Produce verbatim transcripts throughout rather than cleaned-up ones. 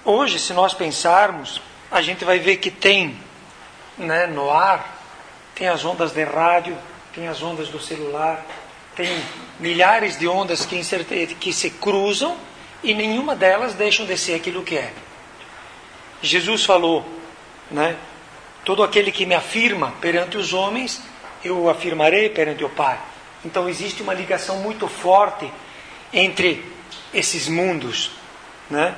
Hoje, se nós pensarmos, a gente vai ver que tem, né, no ar, tem as ondas de rádio, tem as ondas do celular, tem milhares de ondas que, que se cruzam e nenhuma delas deixam de ser aquilo que é. Jesus falou, né, todo aquele que me afirma perante os homens, eu o afirmarei perante o Pai. Então existe uma ligação muito forte entre esses mundos, né?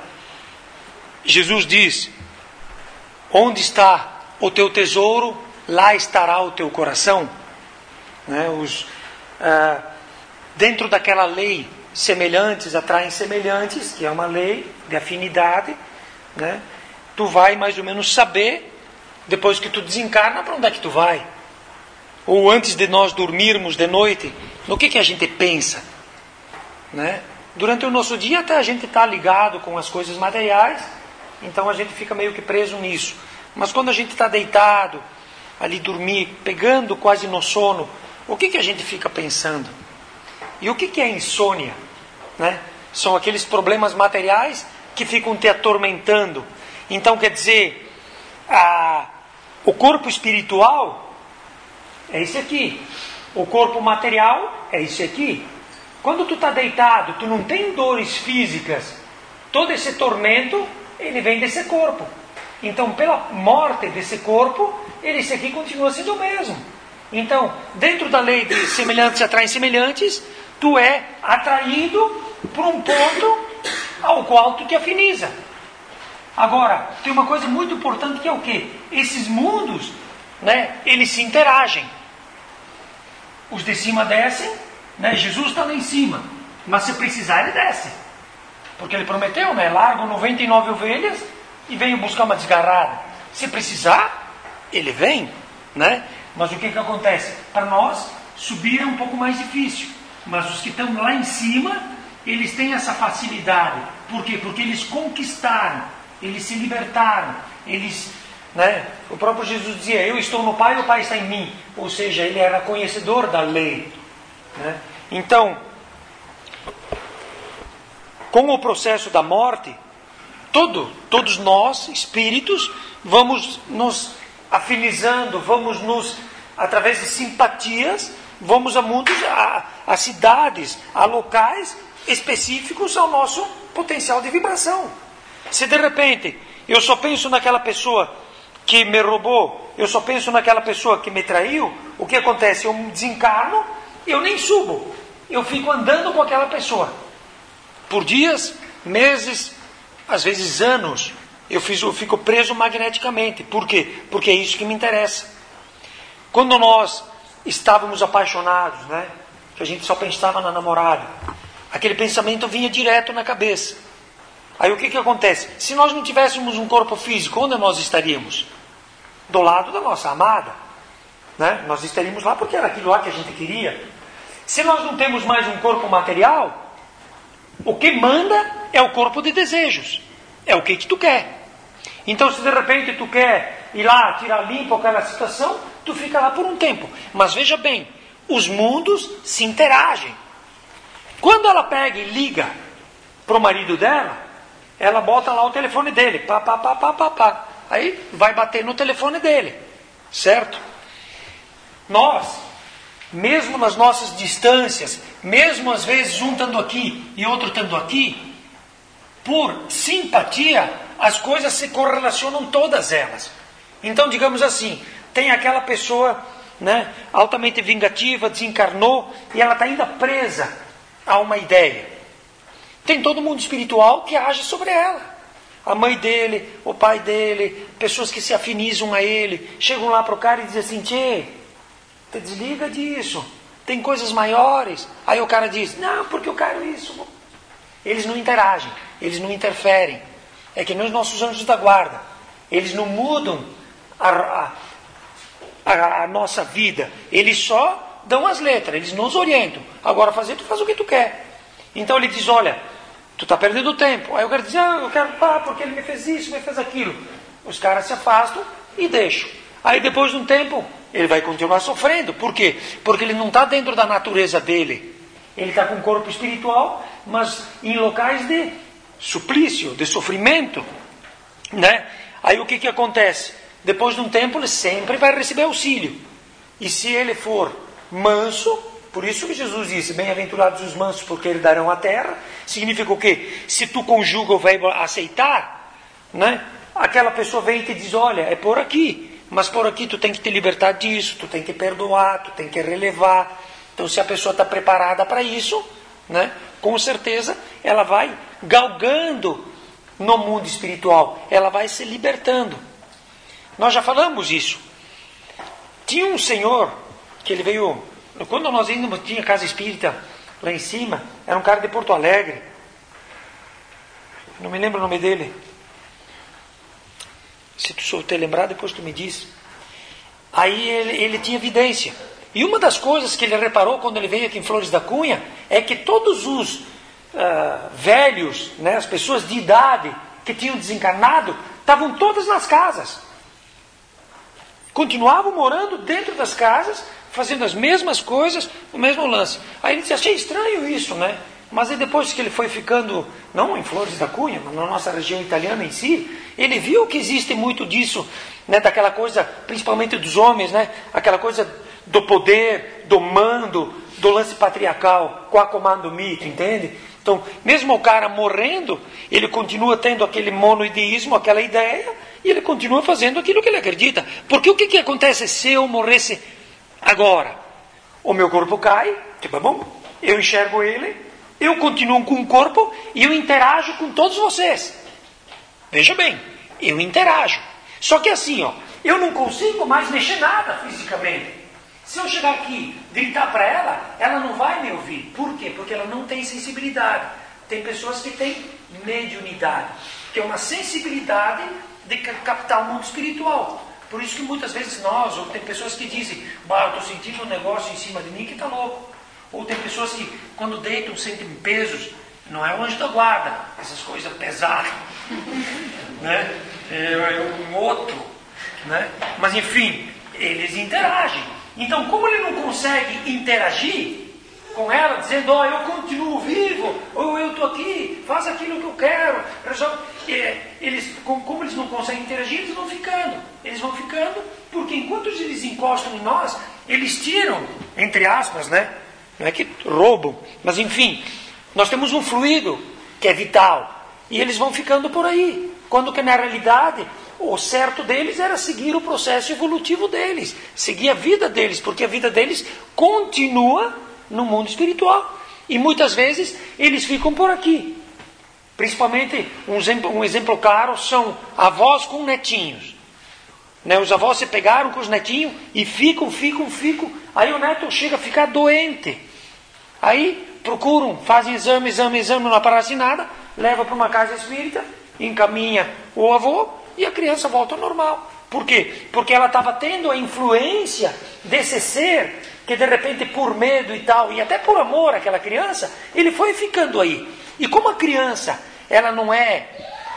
Jesus diz, onde está o teu tesouro, lá estará o teu coração. Né? Os, ah, dentro daquela lei, semelhantes atraem semelhantes, que é uma lei de afinidade, né? Tu vai mais ou menos saber, depois que tu desencarna, para onde é que tu vai. Ou antes de nós dormirmos de noite, no que, que a gente pensa, né? Durante o nosso dia até a gente está ligado com as coisas materiais, então a gente fica meio que preso nisso. Mas quando a gente está deitado, ali dormir, pegando quase no sono, o que, que a gente fica pensando? E o que, que é insônia? Né? São aqueles problemas materiais que ficam te atormentando. Então quer dizer, a, o corpo espiritual é esse aqui. O corpo material é esse aqui. Quando tu está deitado, tu não tem dores físicas. Todo esse tormento, ele vem desse corpo. Então, pela morte desse corpo, ele, esse aqui continua sendo o mesmo. Então, dentro da lei de semelhantes atraem semelhantes, tu é atraído por um ponto ao qual tu te afiniza. Agora, tem uma coisa muito importante que é o quê? Esses mundos, né, eles se interagem. Os de cima descem, né? Jesus está lá em cima, mas se precisar ele desce. Porque ele prometeu, né? Largo noventa e nove ovelhas e venho buscar uma desgarrada. Se precisar, ele vem, né? Mas o que que acontece? Para nós, subir é um pouco mais difícil. Mas os que estão lá em cima, eles têm essa facilidade. Por quê? Porque eles conquistaram, eles se libertaram, eles, né? O próprio Jesus dizia, eu estou no Pai e o Pai está em mim. Ou seja, ele era conhecedor da lei, né? Então, com o processo da morte, todo, todos nós, espíritos, vamos nos afinizando, vamos nos, através de simpatias, vamos a mundos, a, a cidades, a locais específicos ao nosso potencial de vibração. Se de repente eu só penso naquela pessoa que me roubou, eu só penso naquela pessoa que me traiu, o que acontece? Eu desencarno, eu nem subo, eu fico andando com aquela pessoa. Por dias, meses, às vezes anos, eu, fiz, eu fico preso magneticamente. Por quê? Porque é isso que me interessa. Quando nós estávamos apaixonados, né, que a gente só pensava na namorada, aquele pensamento vinha direto na cabeça. Aí o que, que acontece? Se nós não tivéssemos um corpo físico, onde nós estaríamos? Do lado da nossa amada, né? Nós estaríamos lá porque era aquilo lá que a gente queria. Se nós não temos mais um corpo material, o que manda é o corpo de desejos. É o que, que tu quer. Então, se de repente tu quer ir lá, tirar limpo aquela situação, tu fica lá por um tempo. Mas veja bem, os mundos se interagem. Quando ela pega e liga para o marido dela, ela bota lá o telefone dele. Pá, pá, pá, pá, pá, pá. Aí vai bater no telefone dele. Certo? Nós, mesmo nas nossas distâncias, mesmo às vezes um estando aqui e outro estando aqui, por simpatia, as coisas se correlacionam todas elas. Então, digamos assim, tem aquela pessoa, né, altamente vingativa, desencarnou, e ela está ainda presa a uma ideia. Tem todo mundo espiritual que age sobre ela. A mãe dele, o pai dele, pessoas que se afinizam a ele, chegam lá para o cara e dizem assim, tchê, te desliga disso, tem coisas maiores. Aí o cara diz, não, porque eu quero isso. Eles não interagem, eles não interferem. É que nem os nossos anjos da guarda. Eles não mudam a, a, a, a nossa vida. Eles só dão as letras, eles nos orientam. Agora fazer, tu faz o que tu quer. Então ele diz, olha, tu está perdendo tempo. Aí o cara diz, ah, eu quero parar porque ele me fez isso, me fez aquilo. Os caras se afastam e deixam. Aí depois de um tempo, ele vai continuar sofrendo. Por quê? Porque ele não está dentro da natureza dele. Ele está com um corpo espiritual, mas em locais de suplício, de sofrimento. né? Aí o que que acontece? Depois de um tempo ele sempre vai receber auxílio. E se ele for manso, por isso que Jesus disse, bem-aventurados os mansos, porque eles darão a terra, significa o quê? Se tu conjuga o verbo aceitar, né? Aquela pessoa vem e te diz, olha, é por aqui, mas por aqui tu tem que te libertar disso, tu tem que perdoar, tu tem que relevar. Então se a pessoa está preparada para isso, né? Com certeza ela vai galgando no mundo espiritual, ela vai se libertando. Nós já falamos isso. Tinha um senhor que ele veio, quando nós ainda tinha casa espírita lá em cima, era um cara de Porto Alegre, não me lembro o nome dele. Se tu souber lembrar, depois tu me diz. Aí ele, ele tinha evidência. E uma das coisas que ele reparou quando ele veio aqui em Flores da Cunha é que todos os uh, velhos, né, as pessoas de idade que tinham desencarnado, estavam todas nas casas. Continuavam morando dentro das casas, fazendo as mesmas coisas, o mesmo lance. Aí ele disse, achei estranho isso, né? Mas aí depois que ele foi ficando, não em Flores da Cunha, mas na nossa região italiana em si, ele viu que existe muito disso, né, daquela coisa, principalmente dos homens, né, aquela coisa do poder, do mando, do lance patriarcal, qua comando mito, entende? Então, mesmo o cara morrendo, ele continua tendo aquele monoideísmo, aquela ideia, e ele continua fazendo aquilo que ele acredita. Porque o que, que acontece se eu morresse agora? O meu corpo cai, tipo, bom, eu enxergo ele, eu continuo com o corpo e eu interajo com todos vocês. Veja bem, eu interajo. Só que assim, ó, eu não consigo mais mexer nada fisicamente. Se eu chegar aqui, gritar para ela, ela não vai me ouvir. Por quê? Porque ela não tem sensibilidade. Tem pessoas que têm mediunidade, que é uma sensibilidade de captar o mundo espiritual. Por isso que muitas vezes nós, ou tem pessoas que dizem, bah, eu estou sentindo um negócio em cima de mim que está louco. Ou tem pessoas que, quando deitam, sentem pesos. Não é o anjo da guarda, essas coisas pesadas. Né? É um outro. Né? Mas, enfim, eles interagem. Então, como ele não consegue interagir com ela, dizendo, ó, oh, eu continuo vivo, ou eu estou aqui, faz aquilo que eu quero, resolve. Eles, como eles não conseguem interagir, eles vão ficando. Eles vão ficando, porque enquanto eles encostam em nós, eles tiram, entre aspas, né? Não é que roubam, mas enfim, nós temos um fluido que é vital, e eles vão ficando por aí, quando que na realidade o certo deles era seguir o processo evolutivo deles, seguir a vida deles, porque a vida deles continua no mundo espiritual, e muitas vezes eles ficam por aqui. Principalmente, um exemplo, um exemplo claro são avós com netinhos. Né? Os avós se pegaram com os netinhos e ficam, ficam, ficam. Aí o neto chega a ficar doente. Aí procuram, fazem exame, exame, exame, não aparece nada, leva para uma casa espírita, encaminha o avô e a criança volta ao normal. Por quê? Porque ela estava tendo a influência desse ser que de repente por medo e tal, e até por amor àquela criança, ele foi ficando aí. E como a criança, ela não é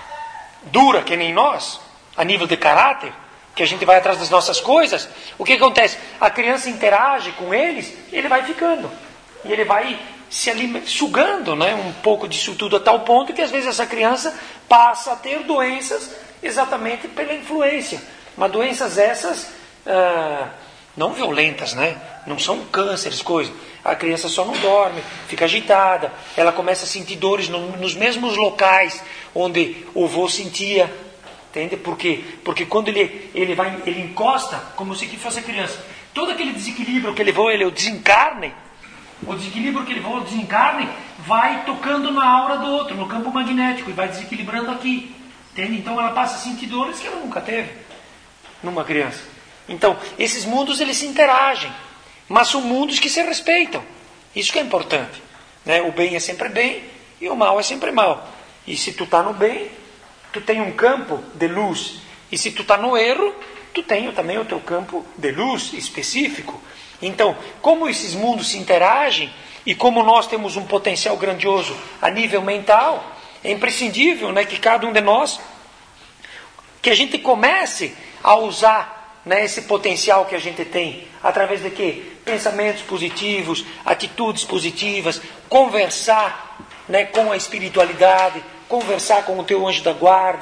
dura que nem nós, a nível de caráter, que a gente vai atrás das nossas coisas, o que acontece? A criança interage com eles, ele vai ficando. E ele vai se aliment... sugando, né, um pouco disso tudo a tal ponto que às vezes essa criança passa a ter doenças exatamente pela influência. Mas doenças essas, ah, não violentas, né? Não são cânceres, coisas. A criança só não dorme, fica agitada, ela começa a sentir dores no, nos mesmos locais onde o vô sentia. Entende? Por quê? Porque quando ele, ele, vai, ele encosta, como se fosse criança, todo aquele desequilíbrio que ele levou, ele o desencarne, o desequilíbrio que ele levou, o desencarne, vai tocando na aura do outro, no campo magnético, e vai desequilibrando aqui. Entende? Então ela passa a sentir dores que ela nunca teve numa criança. Então, esses mundos eles se interagem, mas são mundos que se respeitam. Isso que é importante. Né? O bem é sempre bem e o mal é sempre mal. E se tu está no bem, tu tem um campo de luz. E se tu está no erro, tu tem também o teu campo de luz específico. Então, como esses mundos se interagem e como nós temos um potencial grandioso a nível mental, é imprescindível, né, que cada um de nós, que a gente comece a usar, né, esse potencial que a gente tem, através de quê? Pensamentos positivos, atitudes positivas, conversar, né, com a espiritualidade, conversar com o teu anjo da guarda,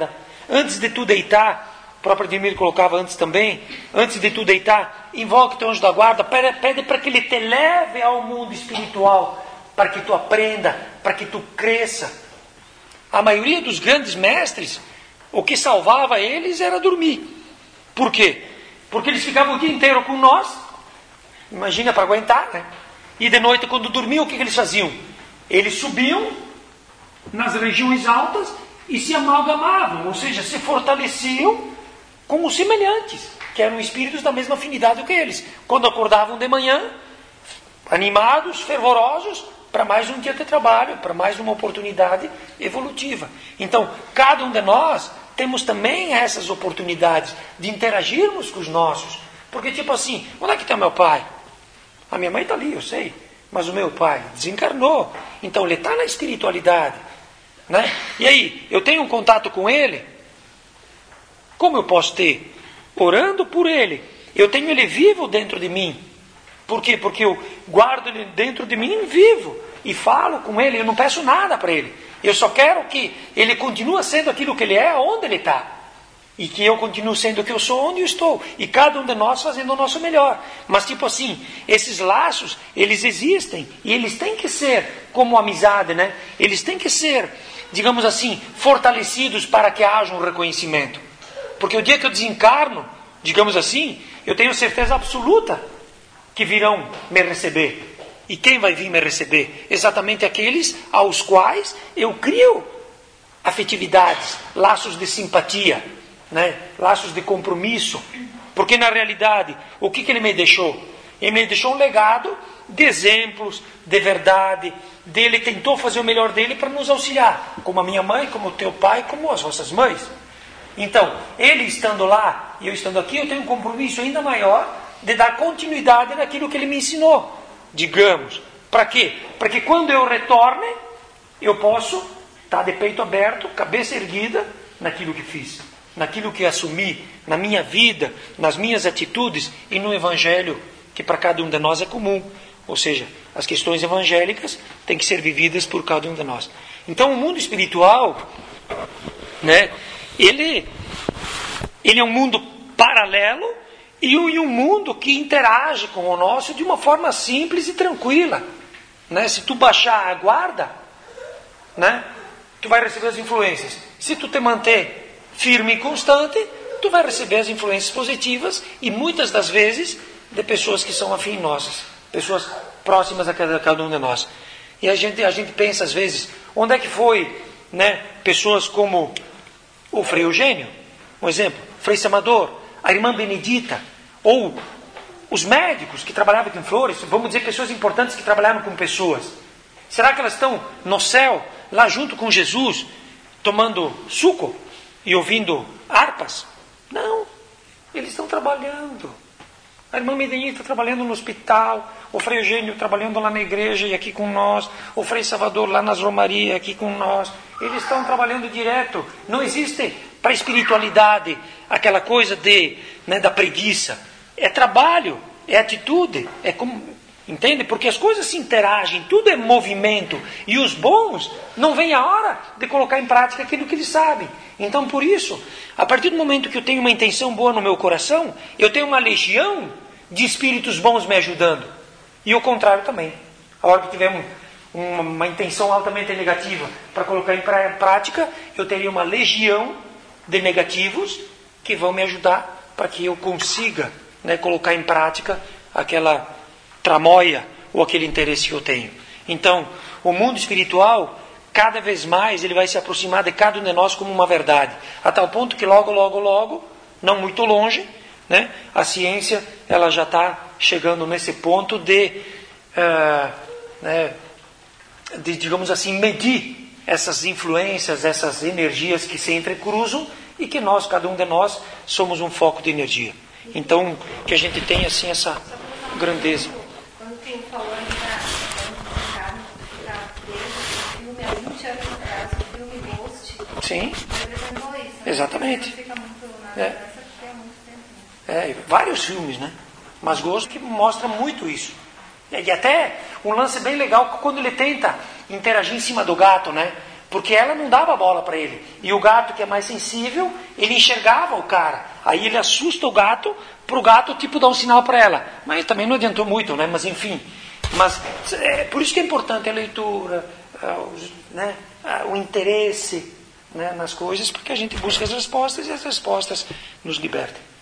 antes de tu deitar, o próprio Ademir colocava antes também, antes de tu deitar, invoca o teu anjo da guarda, pede, pede para que ele te leve ao mundo espiritual, para que tu aprenda, para que tu cresça. A maioria dos grandes mestres, o que salvava eles era dormir. Por quê? Porque eles ficavam o dia inteiro com nós, imagina para aguentar, né? E de noite, quando dormiam, o que, que eles faziam? Eles subiam nas regiões altas e se amalgamavam, ou seja, se fortaleciam com os semelhantes, que eram espíritos da mesma afinidade que eles. Quando acordavam de manhã, animados, fervorosos, para mais um dia de trabalho, para mais uma oportunidade evolutiva. Então, cada um de nós temos também essas oportunidades de interagirmos com os nossos. Porque, tipo assim, onde é que está meu pai? A minha mãe está ali, eu sei. Mas o meu pai desencarnou. Então, ele está na espiritualidade. Né? E aí, eu tenho um contato com ele? Como eu posso ter? Orando por ele. Eu tenho ele vivo dentro de mim. Por quê? Porque eu guardo ele dentro de mim vivo. E falo com ele, eu não peço nada para ele. Eu só quero que ele continue sendo aquilo que ele é, onde ele está. E que eu continuo sendo o que eu sou, onde eu estou. E cada um de nós fazendo o nosso melhor. Mas tipo assim, esses laços, eles existem. E eles têm que ser, como amizade, né? Eles têm que ser, digamos assim, fortalecidos para que haja um reconhecimento. Porque o dia que eu desencarno, digamos assim, eu tenho certeza absoluta que virão me receber. E quem vai vir me receber? Exatamente aqueles aos quais eu crio afetividades, laços de simpatia, né? Laços de compromisso. Porque na realidade, o que, que ele me deixou? Ele me deixou um legado de exemplos, de verdade, dele tentou fazer o melhor dele para nos auxiliar, como a minha mãe, como o teu pai, como as vossas mães. Então, ele estando lá e eu estando aqui, eu tenho um compromisso ainda maior de dar continuidade naquilo que ele me ensinou. Digamos, para quê? Para que quando eu retorne, eu posso estar de peito aberto, cabeça erguida, naquilo que fiz, naquilo que assumi, na minha vida, nas minhas atitudes e no Evangelho, que para cada um de nós é comum. Ou seja, as questões evangélicas têm que ser vividas por cada um de nós. Então, o mundo espiritual, né, ele, ele é um mundo paralelo, e um mundo que interage com o nosso de uma forma simples e tranquila. Né? Se tu baixar a guarda, né, tu vai receber as influências. Se tu te manter firme e constante, tu vai receber as influências positivas e muitas das vezes de pessoas que são afins nossas. Pessoas próximas a cada, cada um de nós. E a gente, a gente pensa às vezes, onde é que foi, né, pessoas como o Frei Eugênio, um exemplo, Frei Samador, a irmã Benedita, ou os médicos que trabalhavam aqui em Flores, vamos dizer, pessoas importantes que trabalharam com pessoas. Será que elas estão no céu, lá junto com Jesus, tomando suco e ouvindo harpas? Não, eles estão trabalhando. A irmã Benedita está trabalhando no hospital, o Frei Eugênio trabalhando lá na igreja e aqui com nós, o Frei Salvador lá nas Romarias aqui com nós. Eles estão trabalhando direto. Não existe para a espiritualidade aquela coisa de, né, da preguiça. É trabalho, é atitude, é como, entende? Porque as coisas se interagem, tudo é movimento. E os bons não vem a hora de colocar em prática aquilo que eles sabem. Então, por isso, a partir do momento que eu tenho uma intenção boa no meu coração, eu tenho uma legião de espíritos bons me ajudando. E o contrário também. A hora que tiver um, uma, uma intenção altamente negativa para colocar em prática, eu teria uma legião de negativos que vão me ajudar para que eu consiga, né, colocar em prática aquela tramóia ou aquele interesse que eu tenho. Então, o mundo espiritual, cada vez mais, ele vai se aproximar de cada um de nós como uma verdade. A tal ponto que logo, logo, logo, não muito longe, né, a ciência ela já está chegando nesse ponto de, uh, né, de, digamos assim, medir essas influências, essas energias que se entrecruzam e que nós, cada um de nós, somos um foco de energia. Então, que a gente tenha assim essa grandeza. Quando tu falou aí da filme há vinte anos atrás, o filme Ghost, sim, representou isso. Né? Exatamente. Fica muito na É. lembrança porque é muito tempo. Né? É, vários filmes, né? Mas Ghost que mostra muito isso. E até um lance bem legal quando ele tenta interagir em cima do gato, né? Porque ela não dava bola para ele. E o gato, que é mais sensível, ele enxergava o cara. Aí ele assusta o gato, para o gato tipo dar um sinal para ela. Mas também não adiantou muito, né? Mas enfim. Mas é por isso que é importante a leitura, né? O interesse, né, nas coisas, porque a gente busca as respostas e as respostas nos libertam.